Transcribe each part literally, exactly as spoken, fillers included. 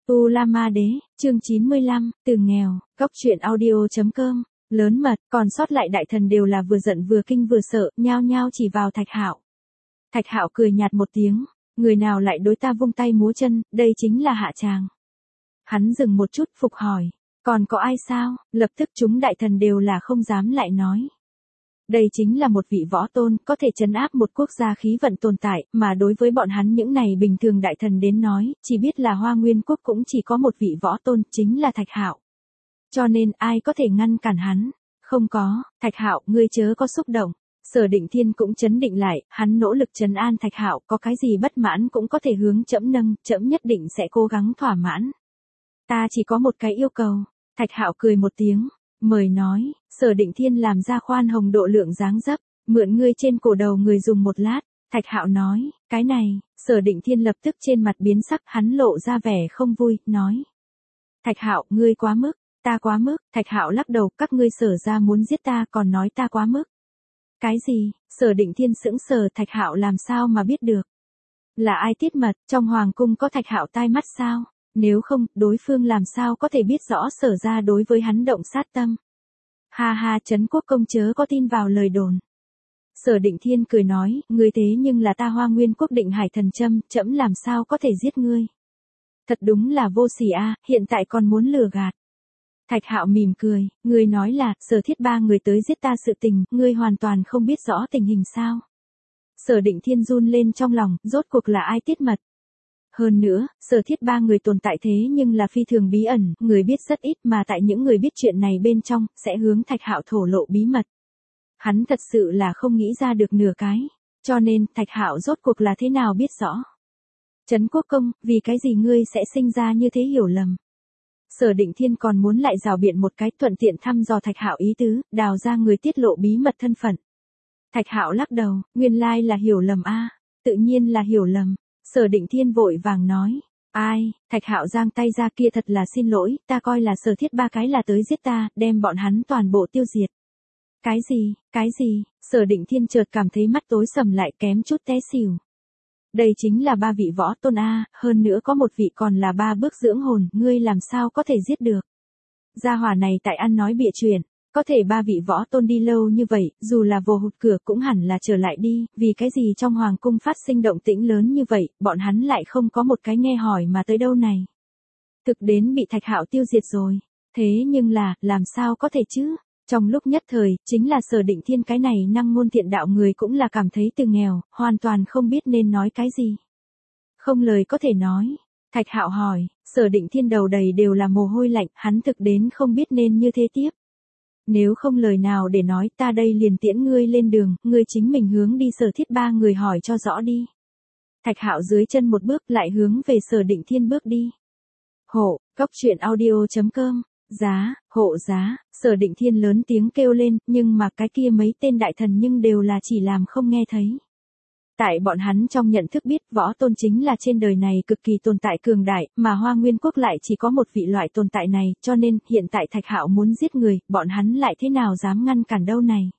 U La Ma Đế, chương chín mươi lăm, từ nghèo, góc truyện audio.com, lớn mật, còn sót lại đại thần đều là vừa giận vừa kinh vừa sợ, nhao nhao chỉ vào Thạch Hạo. Thạch Hạo cười nhạt một tiếng, người nào lại đối ta vung tay múa chân, đây chính là hạ tràng. Hắn dừng một chút phục hỏi, còn có ai sao, lập tức chúng đại thần đều là không dám lại nói. Đây chính là một vị võ tôn, có thể trấn áp một quốc gia khí vận tồn tại, mà đối với bọn hắn những này bình thường đại thần đến nói, chỉ biết là Hoa Nguyên quốc cũng chỉ có một vị võ tôn, chính là Thạch Hạo. Cho nên ai có thể ngăn cản hắn? Không có, Thạch Hạo, ngươi chớ có xúc động. Sở Định Thiên cũng trấn định lại, hắn nỗ lực trấn an Thạch Hạo, có cái gì bất mãn cũng có thể hướng trẫm nâng, trẫm nhất định sẽ cố gắng thỏa mãn. Ta chỉ có một cái yêu cầu. Thạch Hạo cười một tiếng. Mời nói, Sở Định Thiên làm ra khoan hồng độ lượng dáng dấp, mượn ngươi trên cổ đầu người dùng một lát, Thạch Hạo nói, cái này, Sở Định Thiên lập tức trên mặt biến sắc, hắn lộ ra vẻ không vui, nói. Thạch Hạo, ngươi quá mức, ta quá mức, Thạch Hạo lắc đầu, các ngươi Sở ra muốn giết ta còn nói ta quá mức. Cái gì, Sở Định Thiên sững sờ, Thạch Hạo làm sao mà biết được? Là ai tiết mật, trong hoàng cung có Thạch Hạo tai mắt sao? Nếu không, đối phương làm sao có thể biết rõ Sở ra đối với hắn động sát tâm. Ha ha, Trấn Quốc công chớ có tin vào lời đồn. Sở Định Thiên cười nói, ngươi thế nhưng là ta Hoa Nguyên quốc Định Hải thần châm, trẫm làm sao có thể giết ngươi. Thật đúng là vô sỉ a, hiện tại còn muốn lừa gạt. Thạch Hạo mỉm cười, ngươi nói là, Sở Thiết ba người tới giết ta sự tình, ngươi hoàn toàn không biết rõ tình hình sao. Sở Định Thiên run lên trong lòng, rốt cuộc là ai tiết mật. Hơn nữa, Sở Thiết ba người tồn tại thế nhưng là phi thường bí ẩn, người biết rất ít mà tại những người biết chuyện này bên trong, sẽ hướng Thạch Hạo thổ lộ bí mật. Hắn thật sự là không nghĩ ra được nửa cái, cho nên, Thạch Hạo rốt cuộc là thế nào biết rõ. Trấn Quốc công, vì cái gì ngươi sẽ sinh ra như thế hiểu lầm. Sở Định Thiên còn muốn lại rào biện một cái thuận tiện thăm dò Thạch Hạo ý tứ, đào ra người tiết lộ bí mật thân phận. Thạch Hạo lắc đầu, nguyên lai là hiểu lầm a, tự nhiên là hiểu lầm. Sở Định Thiên vội vàng nói, ai, Thạch Hạo giang tay ra, kia thật là xin lỗi, ta coi là Sở Thiết ba cái là tới giết ta, đem bọn hắn toàn bộ tiêu diệt. Cái gì, cái gì, Sở Định Thiên chợt cảm thấy mắt tối sầm lại, kém chút té xỉu. Đây chính là ba vị võ tôn a, hơn nữa có một vị còn là ba bước dưỡng hồn, ngươi làm sao có thể giết được. Gia hỏa này tại ăn nói bịa chuyện. Có thể ba vị võ tôn đi lâu như vậy, dù là vô hụt cửa cũng hẳn là trở lại đi, vì cái gì trong hoàng cung phát sinh động tĩnh lớn như vậy, bọn hắn lại không có một cái nghe hỏi mà tới đâu này. Thực đến bị Thạch Hạo tiêu diệt rồi. Thế nhưng là, làm sao có thể chứ? Trong lúc nhất thời, chính là Sở Định Thiên cái này năng ngôn thiện đạo người cũng là cảm thấy từ nghèo, hoàn toàn không biết nên nói cái gì. Không lời có thể nói. Thạch Hạo hỏi, Sở Định Thiên đầu đầy đều là mồ hôi lạnh, hắn thực đến không biết nên như thế tiếp. Nếu không lời nào để nói, ta đây liền tiễn ngươi lên đường, ngươi chính mình hướng đi Sở Thiết ba người hỏi cho rõ đi. Thạch Hạo dưới chân một bước lại hướng về Sở Định Thiên bước đi. Hộ, góc truyện audio.com, giá, hộ giá, Sở Định Thiên lớn tiếng kêu lên, nhưng mà cái kia mấy tên đại thần nhưng đều là chỉ làm không nghe thấy. Tại bọn hắn trong nhận thức biết võ tôn chính là trên đời này cực kỳ tồn tại cường đại, mà Hoa Nguyên quốc lại chỉ có một vị loại tồn tại này, cho nên hiện tại Thạch Hạo muốn giết người, bọn hắn lại thế nào dám ngăn cản đâu này.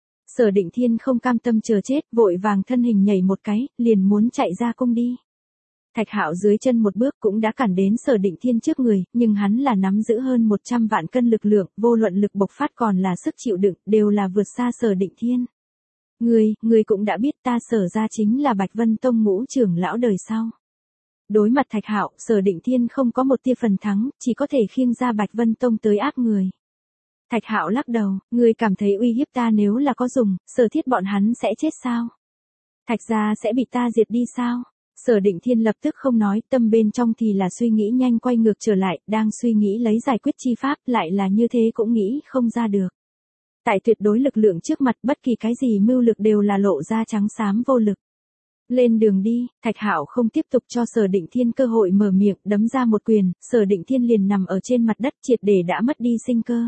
Sở Định Thiên không cam tâm chờ chết, vội vàng thân hình nhảy một cái, liền muốn chạy ra cung đi. Thạch Hạo dưới chân một bước cũng đã cản đến Sở Định Thiên trước người, nhưng hắn là nắm giữ hơn một trăm vạn cân lực lượng, vô luận lực bộc phát còn là sức chịu đựng, đều là vượt xa Sở Định Thiên. Ngươi, ngươi cũng đã biết ta Sở ra chính là Bạch Vân Tông ngũ trưởng lão đời sau. Đối mặt Thạch Hạo, Sở Định Thiên không có một tia phần thắng, chỉ có thể khiêng ra Bạch Vân Tông tới áp người. Thạch Hạo lắc đầu, ngươi cảm thấy uy hiếp ta nếu là có dùng, Sở Thiết bọn hắn sẽ chết sao? Thạch gia sẽ bị ta diệt đi sao? Sở Định Thiên lập tức không nói, tâm bên trong thì là suy nghĩ nhanh quay ngược trở lại, đang suy nghĩ lấy giải quyết chi pháp, lại là như thế cũng nghĩ không ra được. Tại tuyệt đối lực lượng trước mặt, bất kỳ cái gì mưu lực đều là lộ ra trắng xám vô lực. Lên đường đi, Thạch Hạo không tiếp tục cho Sở Định Thiên cơ hội mở miệng, đấm ra một quyền, Sở Định Thiên liền nằm ở trên mặt đất triệt để đã mất đi sinh cơ.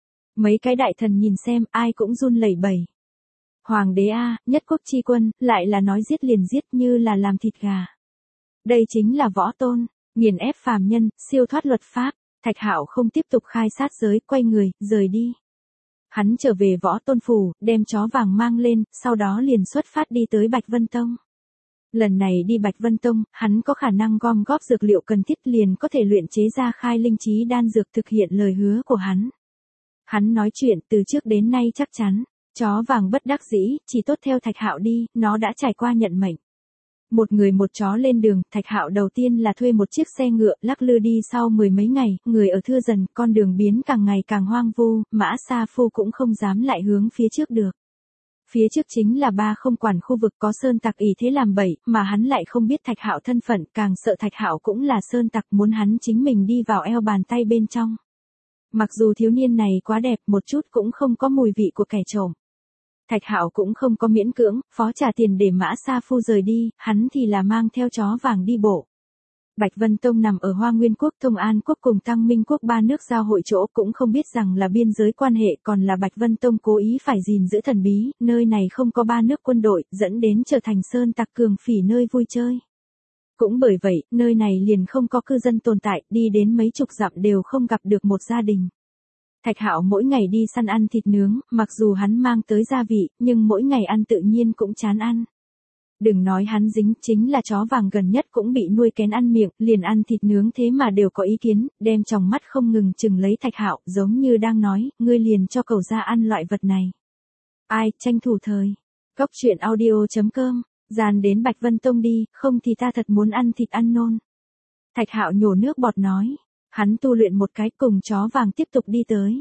Mấy cái đại thần nhìn xem, ai cũng run lẩy bẩy. Hoàng đế a, nhất quốc chi quân, lại là nói giết liền giết như là làm thịt gà. Đây chính là võ tôn, nghiền ép phàm nhân, siêu thoát luật pháp. Thạch Hạo không tiếp tục khai sát giới, quay người, rời đi. Hắn trở về võ tôn phủ, đem chó vàng mang lên, sau đó liền xuất phát đi tới Bạch Vân Tông. Lần này đi Bạch Vân Tông, hắn có khả năng gom góp dược liệu cần thiết liền có thể luyện chế ra khai linh trí đan dược thực hiện lời hứa của hắn. Hắn nói chuyện từ trước đến nay chắc chắn, chó vàng bất đắc dĩ, chỉ tốt theo Thạch Hạo đi, nó đã trải qua nhận mệnh. Một người một chó lên đường, Thạch Hạo đầu tiên là thuê một chiếc xe ngựa, lắc lư đi sau mười mấy ngày, người ở thưa dần, con đường biến càng ngày càng hoang vu, Mã Sa Phu cũng không dám lại hướng phía trước được. Phía trước chính là ba không quản khu vực có sơn tặc ỷ thế làm bẫy, mà hắn lại không biết Thạch Hạo thân phận, càng sợ Thạch Hạo cũng là sơn tặc muốn hắn chính mình đi vào eo bàn tay bên trong. Mặc dù thiếu niên này quá đẹp, một chút cũng không có mùi vị của kẻ trộm. Thạch Hạo cũng không có miễn cưỡng, phó trả tiền để Mã Sa Phu rời đi, hắn thì là mang theo chó vàng đi bộ. Bạch Vân Tông nằm ở Hoa Nguyên Quốc, Thông An Quốc cùng Tăng Minh Quốc ba nước giao hội chỗ, cũng không biết rằng là biên giới quan hệ, còn là Bạch Vân Tông cố ý phải gìn giữ thần bí, nơi này không có ba nước quân đội, dẫn đến trở thành sơn tặc cường phỉ nơi vui chơi. Cũng bởi vậy, nơi này liền không có cư dân tồn tại, đi đến mấy chục dặm đều không gặp được một gia đình. Thạch Hạo mỗi ngày đi săn ăn thịt nướng, mặc dù hắn mang tới gia vị, nhưng mỗi ngày ăn tự nhiên cũng chán ăn. Đừng nói hắn dính, chính là chó vàng gần nhất cũng bị nuôi kén ăn miệng, liền ăn thịt nướng thế mà đều có ý kiến, đem tròng mắt không ngừng chừng lấy Thạch Hạo, giống như đang nói, ngươi liền cho cẩu ra ăn loại vật này. Ai, tranh thủ thời. Góc truyện audio chấm com, dàn đến Bạch Vân Tông đi, không thì ta thật muốn ăn thịt ăn nôn. Thạch Hạo nhổ nước bọt nói. Hắn tu luyện một cái cùng chó vàng tiếp tục đi tới.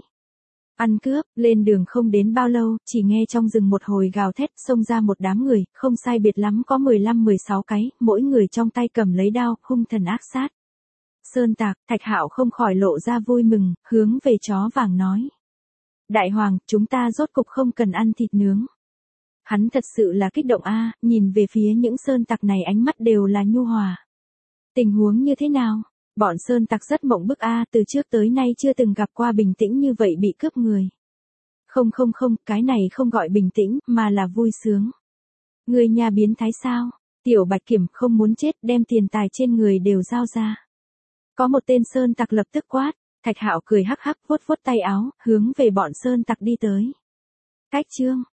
Ăn cướp, lên đường không đến bao lâu, chỉ nghe trong rừng một hồi gào thét, xông ra một đám người, không sai biệt lắm có mười lăm mười sáu cái, mỗi người trong tay cầm lấy đao, hung thần ác sát. Sơn tạc, Thạch Hạo không khỏi lộ ra vui mừng, hướng về chó vàng nói. Đại hoàng, chúng ta rốt cục không cần ăn thịt nướng. Hắn thật sự là kích động a, nhìn về phía những sơn tặc này ánh mắt đều là nhu hòa. Tình huống như thế nào? Bọn sơn tặc rất mộng bức a, từ trước tới nay chưa từng gặp qua bình tĩnh như vậy bị cướp người. Không không không, cái này không gọi bình tĩnh, mà là vui sướng. Người nhà biến thái sao? Tiểu Bạch Kiểm không muốn chết, đem tiền tài trên người đều giao ra. Có một tên sơn tặc lập tức quát, Thạch Hạo cười hắc hắc vuốt vuốt tay áo, hướng về bọn sơn tặc đi tới. Cách chương